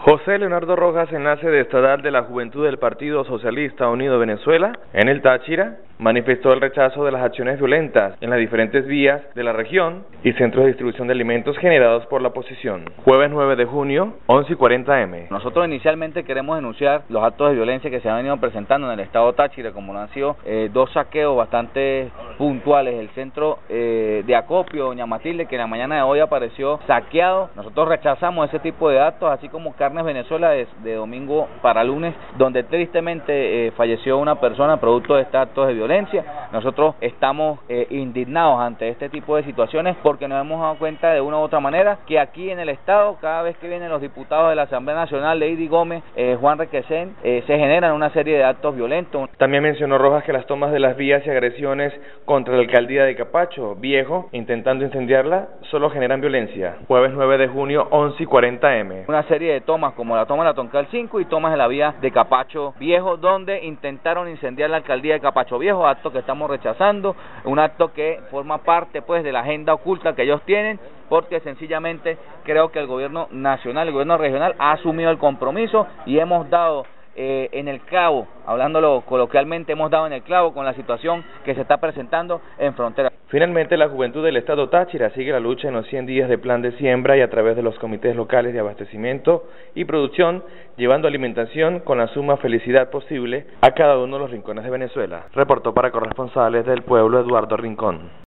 José Leonardo Rojas, enlace de estadal de la Juventud del Partido Socialista Unido Venezuela, en el Táchira, manifestó el rechazo de las acciones violentas en las diferentes vías de la región y centros de distribución de alimentos generados por la oposición. Jueves 9 de junio, 11:40 am. Nosotros inicialmente queremos denunciar los actos de violencia que se han venido presentando en el estado Táchira, como han sido dos saqueos bastante puntuales. El centro de acopio Doña Matilde, que en la mañana de hoy apareció saqueado. Nosotros rechazamos ese tipo de actos, así como Carnes Venezuela de domingo para lunes, donde tristemente falleció una persona producto de estos actos de violencia. Nosotros estamos indignados ante este tipo de situaciones porque nos hemos dado cuenta de una u otra manera que aquí en el estado, cada vez que vienen los diputados de la Asamblea Nacional, Lady Gómez, Juan Requesén, se generan una serie de actos violentos. También mencionó Rojas que las tomas de las vías y agresiones contra la alcaldía de Capacho Viejo, intentando incendiarla, solo generan violencia. Jueves 9 de junio, 11:40 am. Una serie de tomas como la toma de la Toncal 5 y tomas de la vía de Capacho Viejo, donde intentaron incendiar la alcaldía de Capacho Viejo, acto que estamos rechazando, un acto que forma parte pues de la agenda oculta que ellos tienen, porque sencillamente creo que el gobierno nacional, el gobierno regional ha asumido el compromiso y hemos dado en el clavo, hablándolo coloquialmente, hemos dado en el clavo con la situación que se está presentando en frontera. Finalmente, la Juventud del Estado Táchira sigue la lucha en los 100 días de plan de siembra y a través de los comités locales de abastecimiento y producción, llevando alimentación con la suma felicidad posible a cada uno de los rincones de Venezuela. Reportó para Corresponsales del Pueblo Eduardo Rincón.